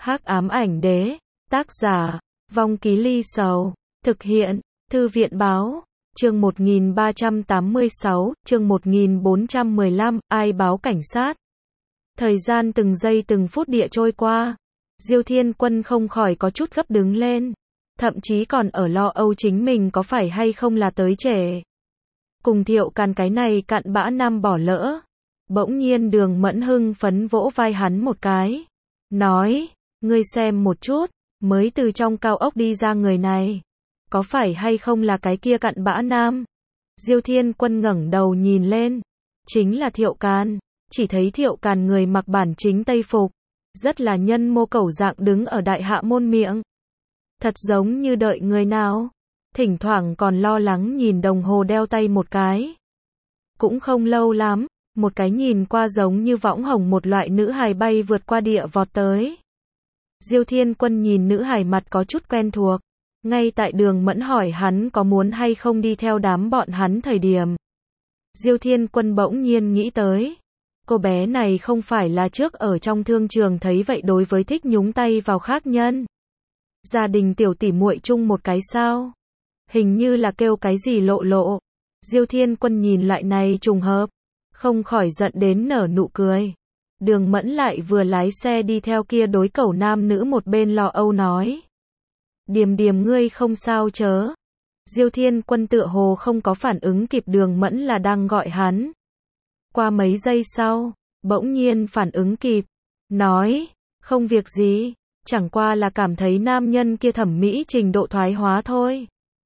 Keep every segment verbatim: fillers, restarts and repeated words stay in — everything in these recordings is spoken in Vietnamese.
Hắc ám ảnh đế, tác giả, Vong Ký Ly Sầu, thực hiện, Thư viện báo, chương một nghìn ba trăm tám mươi sáu, chương một nghìn bốn trăm mười lăm, ai báo cảnh sát. Thời gian từng giây từng phút địa trôi qua, Diêu Thiên Quân không khỏi có chút gấp đứng lên, thậm chí còn ở lo âu chính mình có phải hay không là tới trễ. Cùng Thiệu Càn cái này cặn bã nam bỏ lỡ. Bỗng nhiên Đường Mẫn hưng phấn vỗ vai hắn một cái, nói, ngươi xem một chút, mới từ trong cao ốc đi ra người này, có phải hay không là cái kia cặn bã nam? Diêu Thiên Quân ngẩng đầu nhìn lên, chính là Thiệu Càn, chỉ thấy Thiệu Càn người mặc bản chính tây phục, rất là nhân mô cẩu dạng đứng ở đại hạ môn miệng. Thật giống như đợi người nào, thỉnh thoảng còn lo lắng nhìn đồng hồ đeo tay một cái. Cũng không lâu lắm, một cái nhìn qua giống như võng hồng một loại nữ hài bay vượt qua địa vọt tới. Diêu Thiên Quân nhìn nữ hài mặt có chút quen thuộc, ngay tại Đường Mẫn hỏi hắn có muốn hay không đi theo đám bọn hắn thời điểm. Diêu Thiên Quân bỗng nhiên nghĩ tới, cô bé này không phải là trước ở trong thương trường thấy vậy đối với thích nhúng tay vào khác nhân. Gia đình tiểu tỷ muội chung một cái sao? Hình như là kêu cái gì lộ lộ. Diêu Thiên Quân nhìn lại này trùng hợp, không khỏi giận đến nở nụ cười. Đường Mẫn lại vừa lái xe đi theo kia đối cẩu nam nữ một bên lo âu nói. Điềm điềm ngươi không sao chớ. Diêu Thiên Quân tựa hồ không có phản ứng kịp Đường Mẫn là đang gọi hắn. Qua mấy giây sau, bỗng nhiên phản ứng kịp, nói, không việc gì, chẳng qua là cảm thấy nam nhân kia thẩm mỹ trình độ thoái hóa thôi.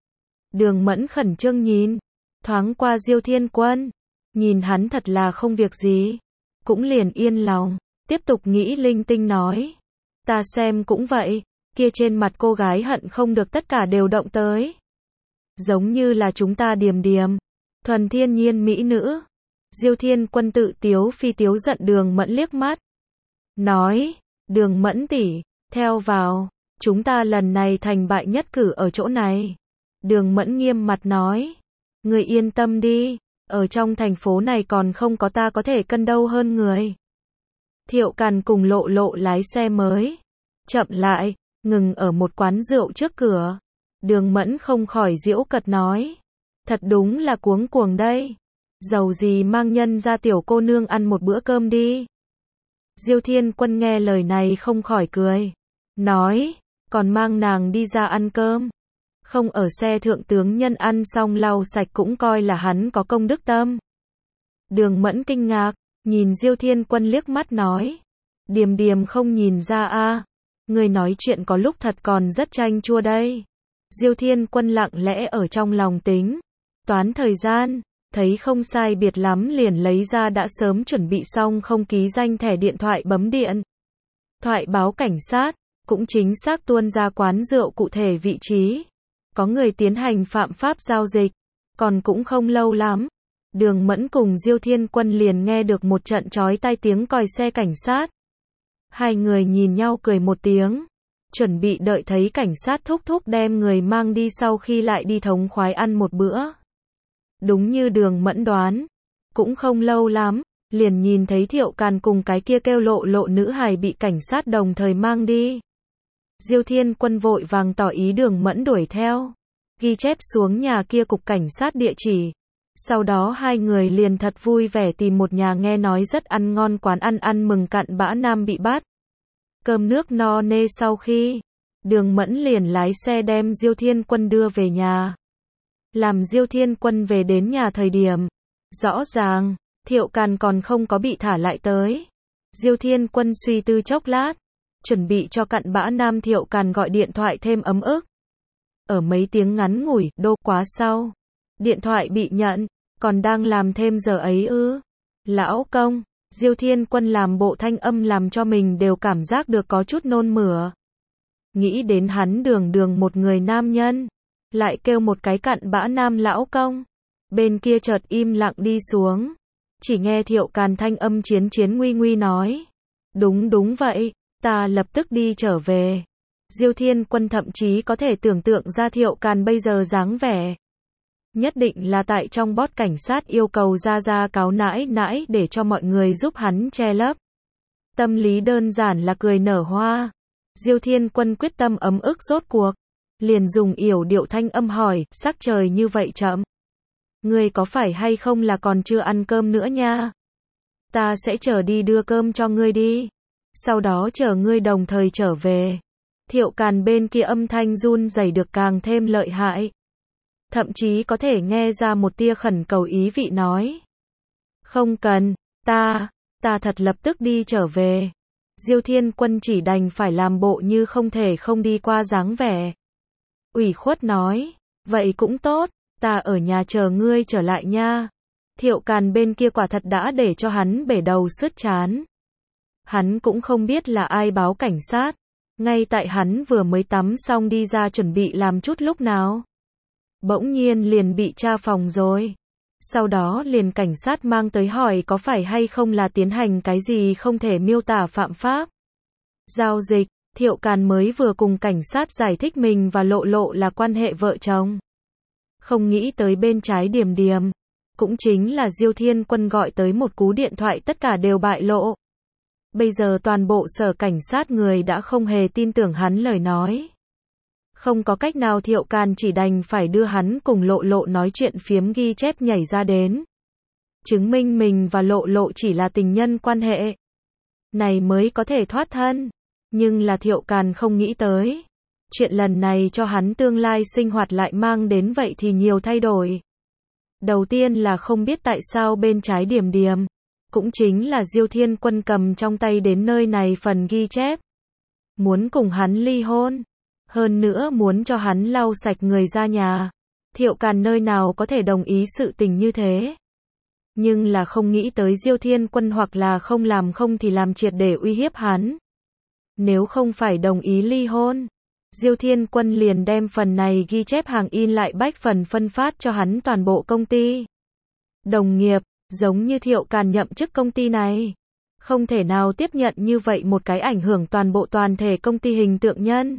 Đường Mẫn khẩn trương nhìn, thoáng qua Diêu Thiên Quân, nhìn hắn thật là không việc gì, cũng liền yên lòng, tiếp tục nghĩ linh tinh nói, ta xem cũng vậy, kia trên mặt cô gái hận không được tất cả đều động tới. Giống như là chúng ta Điềm Điềm, thuần thiên nhiên mỹ nữ. Diêu Thiên Quân tự tiếu phi tiếu giận Đường Mẫn liếc mắt, nói, Đường Mẫn tỷ, theo vào, chúng ta lần này thành bại nhất cử ở chỗ này. Đường Mẫn nghiêm mặt nói, người yên tâm đi, ở trong thành phố này còn không có ta có thể cân đâu hơn người. Thiệu Càn cùng lộ lộ lái xe mới, chậm lại, ngừng ở một quán rượu trước cửa. Đường Mẫn không khỏi giễu cợt nói, thật đúng là cuống cuồng đây. Dầu gì mang nhân ra tiểu cô nương ăn một bữa cơm đi. Diêu Thiên Quân nghe lời này không khỏi cười, nói, còn mang nàng đi ra ăn cơm. Không ở xe thượng tướng nhân ăn xong lau sạch cũng coi là hắn có công đức tâm. Đường Mẫn kinh ngạc, nhìn Diêu Thiên Quân liếc mắt nói, Điềm Điềm không nhìn ra a, người nói chuyện có lúc thật còn rất chanh chua đây. Diêu Thiên Quân lặng lẽ ở trong lòng tính, toán thời gian, thấy không sai biệt lắm liền lấy ra đã sớm chuẩn bị xong không ký danh thẻ điện thoại bấm điện. Thoại báo cảnh sát, cũng chính xác tuôn ra quán rượu cụ thể vị trí. Có người tiến hành phạm pháp giao dịch, còn cũng không lâu lắm. Đường Mẫn cùng Diêu Thiên Quân liền nghe được một trận chói tai tiếng còi xe cảnh sát. Hai người nhìn nhau cười một tiếng, chuẩn bị đợi thấy cảnh sát thúc thúc đem người mang đi sau khi lại đi thống khoái ăn một bữa. Đúng như Đường Mẫn đoán, cũng không lâu lắm, liền nhìn thấy Thiệu Càn cùng cái kia kêu lộ lộ nữ hài bị cảnh sát đồng thời mang đi. Diêu Thiên Quân vội vàng tỏ ý Đường Mẫn đuổi theo, ghi chép xuống nhà kia cục cảnh sát địa chỉ. Sau đó hai người liền thật vui vẻ tìm một nhà nghe nói rất ăn ngon quán ăn ăn mừng cặn bã nam bị bắt. Cơm nước no nê sau khi, Đường Mẫn liền lái xe đem Diêu Thiên Quân đưa về nhà. Làm Diêu Thiên Quân về đến nhà thời điểm, rõ ràng, Thiệu Càn còn không có bị thả lại tới. Diêu Thiên Quân suy tư chốc lát, chuẩn bị cho cặn bã nam Thiệu Càn gọi điện thoại thêm ấm ức. Ở mấy tiếng ngắn ngủi, đô quá sau, điện thoại bị nhận, còn đang làm thêm giờ ấy ư. Lão công, Diêu Thiên Quân làm bộ thanh âm làm cho mình đều cảm giác được có chút nôn mửa. Nghĩ đến hắn đường đường một người nam nhân, lại kêu một cái cặn bã nam lão công. Bên kia chợt im lặng đi xuống, chỉ nghe Thiệu Càn thanh âm chiến chiến nguy nguy nói, đúng đúng vậy, ta lập tức đi trở về. Diêu Thiên Quân thậm chí có thể tưởng tượng ra Thiệu Càn bây giờ dáng vẻ. Nhất định là tại trong bót cảnh sát yêu cầu ra ra cáo nãi nãi để cho mọi người giúp hắn che lấp. Tâm lý đơn giản là cười nở hoa. Diêu Thiên Quân quyết tâm ấm ức rốt cuộc. Liền dùng yểu điệu thanh âm hỏi, sắc trời như vậy chậm. Ngươi có phải hay không là còn chưa ăn cơm nữa nha? Ta sẽ chờ đi đưa cơm cho ngươi đi. Sau đó chờ ngươi đồng thời trở về. Thiệu Càn bên kia âm thanh run rẩy được càng thêm lợi hại. Thậm chí có thể nghe ra một tia khẩn cầu ý vị nói. Không cần, ta, ta thật lập tức đi trở về. Diêu Thiên Quân chỉ đành phải làm bộ như không thể không đi qua dáng vẻ. Ủy khuất nói, vậy cũng tốt, ta ở nhà chờ ngươi trở lại nha. Thiệu Càn bên kia quả thật đã để cho hắn bể đầu sứt chán. Hắn cũng không biết là ai báo cảnh sát. Ngay tại hắn vừa mới tắm xong đi ra chuẩn bị làm chút lúc nào. Bỗng nhiên liền bị tra phòng rồi. Sau đó liền cảnh sát mang tới hỏi có phải hay không là tiến hành cái gì không thể miêu tả phạm pháp. Giao dịch, Thiệu Càn mới vừa cùng cảnh sát giải thích mình và Lộ Lộ là quan hệ vợ chồng. Không nghĩ tới bên trái Điềm Điềm. Cũng chính là Diêu Thiên Quân gọi tới một cú điện thoại tất cả đều bại lộ. Bây giờ toàn bộ sở cảnh sát người đã không hề tin tưởng hắn lời nói. Không có cách nào Thiệu Càn chỉ đành phải đưa hắn cùng Lộ Lộ nói chuyện phiếm ghi chép nhảy ra đến. Chứng minh mình và Lộ Lộ chỉ là tình nhân quan hệ. Này mới có thể thoát thân. Nhưng là Thiệu Càn không nghĩ tới. Chuyện lần này cho hắn tương lai sinh hoạt lại mang đến vậy thì nhiều thay đổi. Đầu tiên là không biết tại sao bên trái Điềm Điềm. Cũng chính là Diêu Thiên Quân cầm trong tay đến nơi này phần ghi chép. Muốn cùng hắn ly hôn. Hơn nữa muốn cho hắn lau sạch người ra nhà. Thiệu Càn nơi nào có thể đồng ý sự tình như thế. Nhưng là không nghĩ tới Diêu Thiên Quân hoặc là không làm không thì làm triệt để uy hiếp hắn. Nếu không phải đồng ý ly hôn, Diêu Thiên Quân liền đem phần này ghi chép hàng in lại bách phần phân phát cho hắn toàn bộ công ty. Đồng nghiệp, giống như Thiệu Càn nhậm chức công ty này. Không thể nào tiếp nhận như vậy một cái ảnh hưởng toàn bộ toàn thể công ty hình tượng nhân.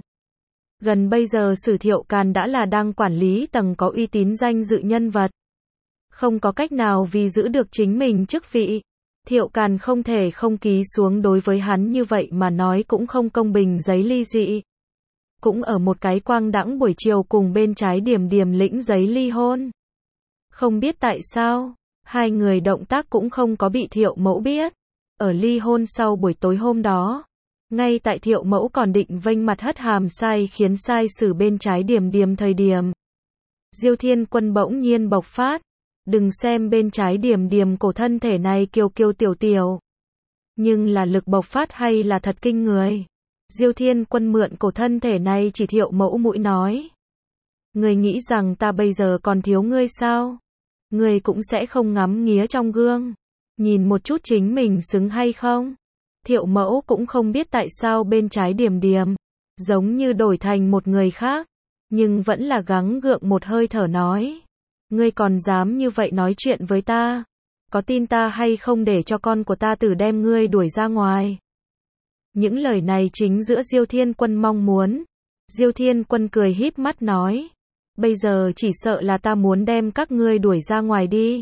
Gần bây giờ Sử Thiệu Càn đã là đang quản lý tầng có uy tín danh dự nhân vật. Không có cách nào vì giữ được chính mình chức vị. Thiệu Càn không thể không ký xuống đối với hắn như vậy mà nói cũng không công bình giấy ly dị. Cũng ở một cái quang đãng buổi chiều cùng bên trái Điềm Điềm lĩnh giấy ly hôn. Không biết tại sao, hai người động tác cũng không có bị Thiệu Mẫu biết. Ở ly hôn sau buổi tối hôm đó, ngay tại Thiệu Mẫu còn định vênh mặt hất hàm sai khiến sai xử bên trái Điềm Điềm thời điểm. Diêu Thiên Quân bỗng nhiên bộc phát. Đừng xem bên trái Điềm Điềm cổ thân thể này kiều kiều tiểu tiểu. Nhưng là lực bộc phát hay là thật kinh người. Diêu Thiên Quân mượn cổ thân thể này chỉ Thiệu Mẫu mũi nói. Ngươi nghĩ rằng ta bây giờ còn thiếu ngươi sao? Ngươi cũng sẽ không ngắm nghía trong gương. Nhìn một chút chính mình xứng hay không? Thiệu Mẫu cũng không biết tại sao bên trái Điềm Điềm. Giống như đổi thành một người khác. Nhưng vẫn là gắng gượng một hơi thở nói. Ngươi còn dám như vậy nói chuyện với ta? Có tin ta hay không để cho con của ta tử đem ngươi đuổi ra ngoài? Những lời này chính giữa Diêu Thiên Quân mong muốn. Diêu Thiên Quân cười híp mắt nói. Bây giờ chỉ sợ là ta muốn đem các ngươi đuổi ra ngoài đi.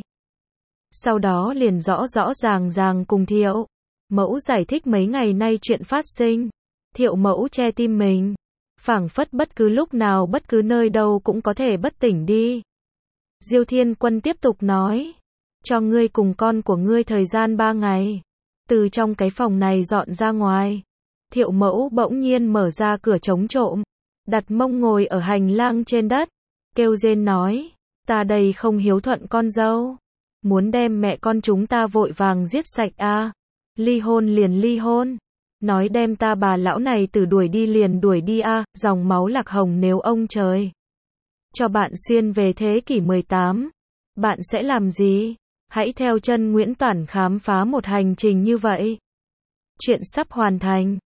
Sau đó liền rõ rõ ràng ràng cùng Thiệu Mẫu giải thích mấy ngày nay chuyện phát sinh. Thiệu Mẫu che tim mình. Phảng phất bất cứ lúc nào bất cứ nơi đâu cũng có thể bất tỉnh đi. Diêu Thiên Quân tiếp tục nói. Cho ngươi cùng con của ngươi thời gian ba ngày. Từ trong cái phòng này dọn ra ngoài. Thiệu Mẫu bỗng nhiên mở ra cửa chống trộm. Đặt mông ngồi ở hành lang trên đất. Kêu rên nói. Ta đây không hiếu thuận con dâu. Muốn đem mẹ con chúng ta vội vàng giết sạch à. Ly hôn liền ly hôn. Nói đem ta bà lão này từ đuổi đi liền đuổi đi à. Dòng máu lạc hồng nếu ông trời cho bạn xuyên về thế kỷ mười tám. Bạn sẽ làm gì? Hãy theo chân Nguyễn Toản khám phá một hành trình như vậy. Chuyện sắp hoàn thành.